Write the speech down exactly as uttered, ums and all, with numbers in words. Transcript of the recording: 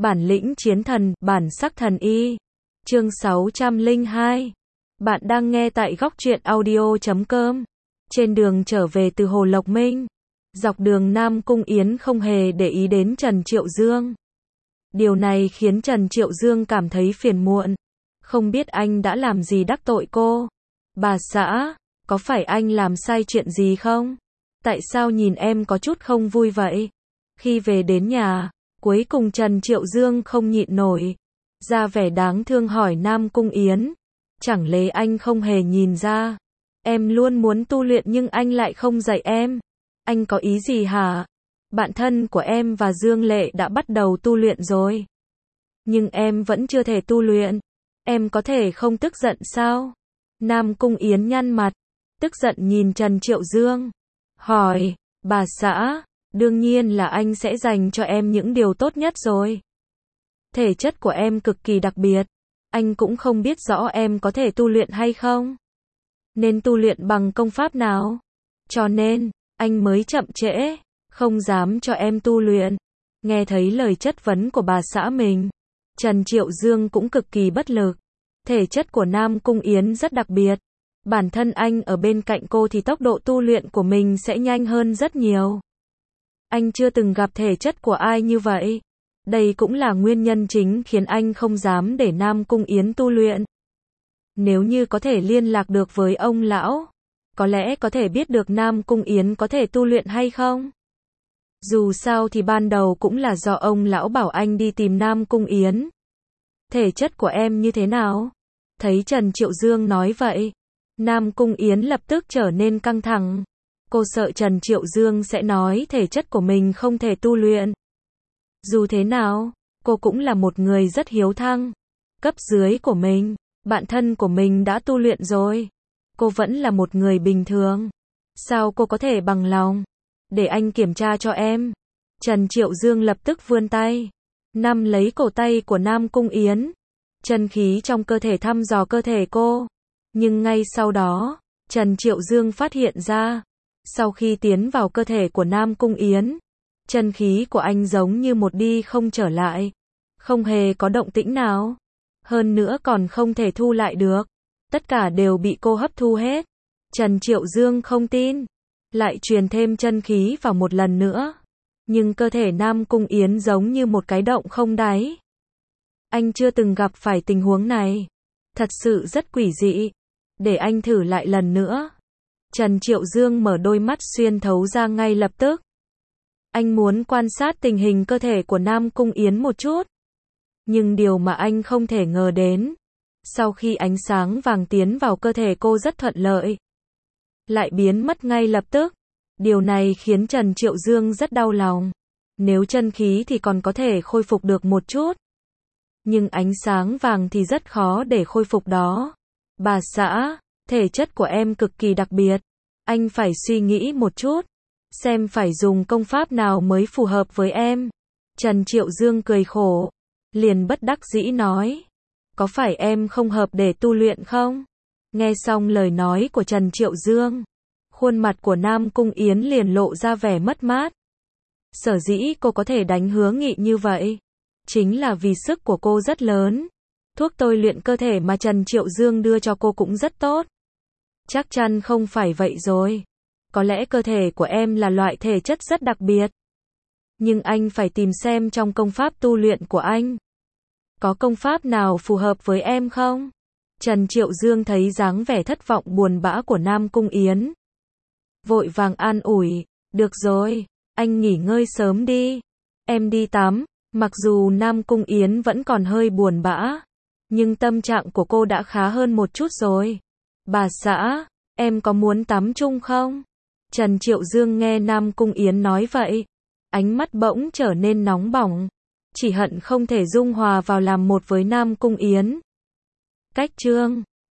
Bản lĩnh chiến thần, bản sắc thần y. Chương sáu trăm lẻ hai. Bạn đang nghe tại góc truyện audio chấm com. Trên đường trở về từ Hồ Lộc Minh, dọc đường Nam Cung Yến không hề để ý đến Trần Triệu Dương. Điều này khiến Trần Triệu Dương cảm thấy phiền muộn. Không biết anh đã làm gì đắc tội cô. Bà xã, có phải anh làm sai chuyện gì không? Tại sao nhìn em có chút không vui vậy? Khi về đến nhà, cuối cùng Trần Triệu Dương không nhịn nổi, ra vẻ đáng thương hỏi Nam Cung Yến. Chẳng lẽ anh không hề nhìn ra? Em luôn muốn tu luyện nhưng anh lại không dạy em. Anh có ý gì hả? Bạn thân của em và Dương Lệ đã bắt đầu tu luyện rồi. Nhưng em vẫn chưa thể tu luyện. Em có thể không tức giận sao? Nam Cung Yến nhăn mặt, tức giận nhìn Trần Triệu Dương. Hỏi, bà xã, đương nhiên là anh sẽ dành cho em những điều tốt nhất rồi. Thể chất của em cực kỳ đặc biệt. Anh cũng không biết rõ em có thể tu luyện hay không. Nên tu luyện bằng công pháp nào? Cho nên, anh mới chậm trễ, không dám cho em tu luyện. Nghe thấy lời chất vấn của bà xã mình, Trần Triệu Dương cũng cực kỳ bất lực. Thể chất của Nam Cung Yến rất đặc biệt. Bản thân anh ở bên cạnh cô thì tốc độ tu luyện của mình sẽ nhanh hơn rất nhiều. Anh chưa từng gặp thể chất của ai như vậy. Đây cũng là nguyên nhân chính khiến anh không dám để Nam Cung Yến tu luyện. Nếu như có thể liên lạc được với ông lão, có lẽ có thể biết được Nam Cung Yến có thể tu luyện hay không. Dù sao thì ban đầu cũng là do ông lão bảo anh đi tìm Nam Cung Yến. Thể chất của em như thế nào? Thấy Trần Triệu Dương nói vậy, Nam Cung Yến lập tức trở nên căng thẳng. Cô sợ Trần Triệu Dương sẽ nói thể chất của mình không thể tu luyện. Dù thế nào, cô cũng là một người rất hiếu thắng. Cấp dưới của mình, bạn thân của mình đã tu luyện rồi. Cô vẫn là một người bình thường. Sao cô có thể bằng lòng để anh kiểm tra cho em? Trần Triệu Dương lập tức vươn tay, nắm lấy cổ tay của Nam Cung Yến. Chân khí trong cơ thể thăm dò cơ thể cô. Nhưng ngay sau đó, Trần Triệu Dương phát hiện ra, sau khi tiến vào cơ thể của Nam Cung Yến, chân khí của anh giống như một đi không trở lại, không hề có động tĩnh nào, hơn nữa còn không thể thu lại được, tất cả đều bị cô hấp thu hết. Trần Triệu Dương không tin, lại truyền thêm chân khí vào một lần nữa, nhưng cơ thể Nam Cung Yến giống như một cái động không đáy. Anh chưa từng gặp phải tình huống này, thật sự rất quỷ dị. Để anh thử lại lần nữa. Trần Triệu Dương mở đôi mắt xuyên thấu ra ngay lập tức. Anh muốn quan sát tình hình cơ thể của Nam Cung Yến một chút. Nhưng điều mà anh không thể ngờ đến, sau khi ánh sáng vàng tiến vào cơ thể cô rất thuận lợi, lại biến mất ngay lập tức. Điều này khiến Trần Triệu Dương rất đau lòng. Nếu chân khí thì còn có thể khôi phục được một chút, nhưng ánh sáng vàng thì rất khó để khôi phục đó. Bà xã, thể chất của em cực kỳ đặc biệt. Anh phải suy nghĩ một chút, xem phải dùng công pháp nào mới phù hợp với em. Trần Triệu Dương cười khổ, liền bất đắc dĩ nói. Có phải em không hợp để tu luyện không? Nghe xong lời nói của Trần Triệu Dương, khuôn mặt của Nam Cung Yến liền lộ ra vẻ mất mát. Sở dĩ cô có thể đánh hứa nghị như vậy, chính là vì sức của cô rất lớn. Thuốc tôi luyện cơ thể mà Trần Triệu Dương đưa cho cô cũng rất tốt. Chắc chắn không phải vậy rồi. Có lẽ cơ thể của em là loại thể chất rất đặc biệt. Nhưng anh phải tìm xem trong công pháp tu luyện của anh, có công pháp nào phù hợp với em không? Trần Triệu Dương thấy dáng vẻ thất vọng buồn bã của Nam Cung Yến, vội vàng an ủi. Được rồi, anh nghỉ ngơi sớm đi. Em đi tắm. Mặc dù Nam Cung Yến vẫn còn hơi buồn bã, nhưng tâm trạng của cô đã khá hơn một chút rồi. Bà xã, em có muốn tắm chung không? Trần Triệu Dương nghe Nam Cung Yến nói vậy, ánh mắt bỗng trở nên nóng bỏng, chỉ hận không thể dung hòa vào làm một với Nam Cung Yến. Cách chương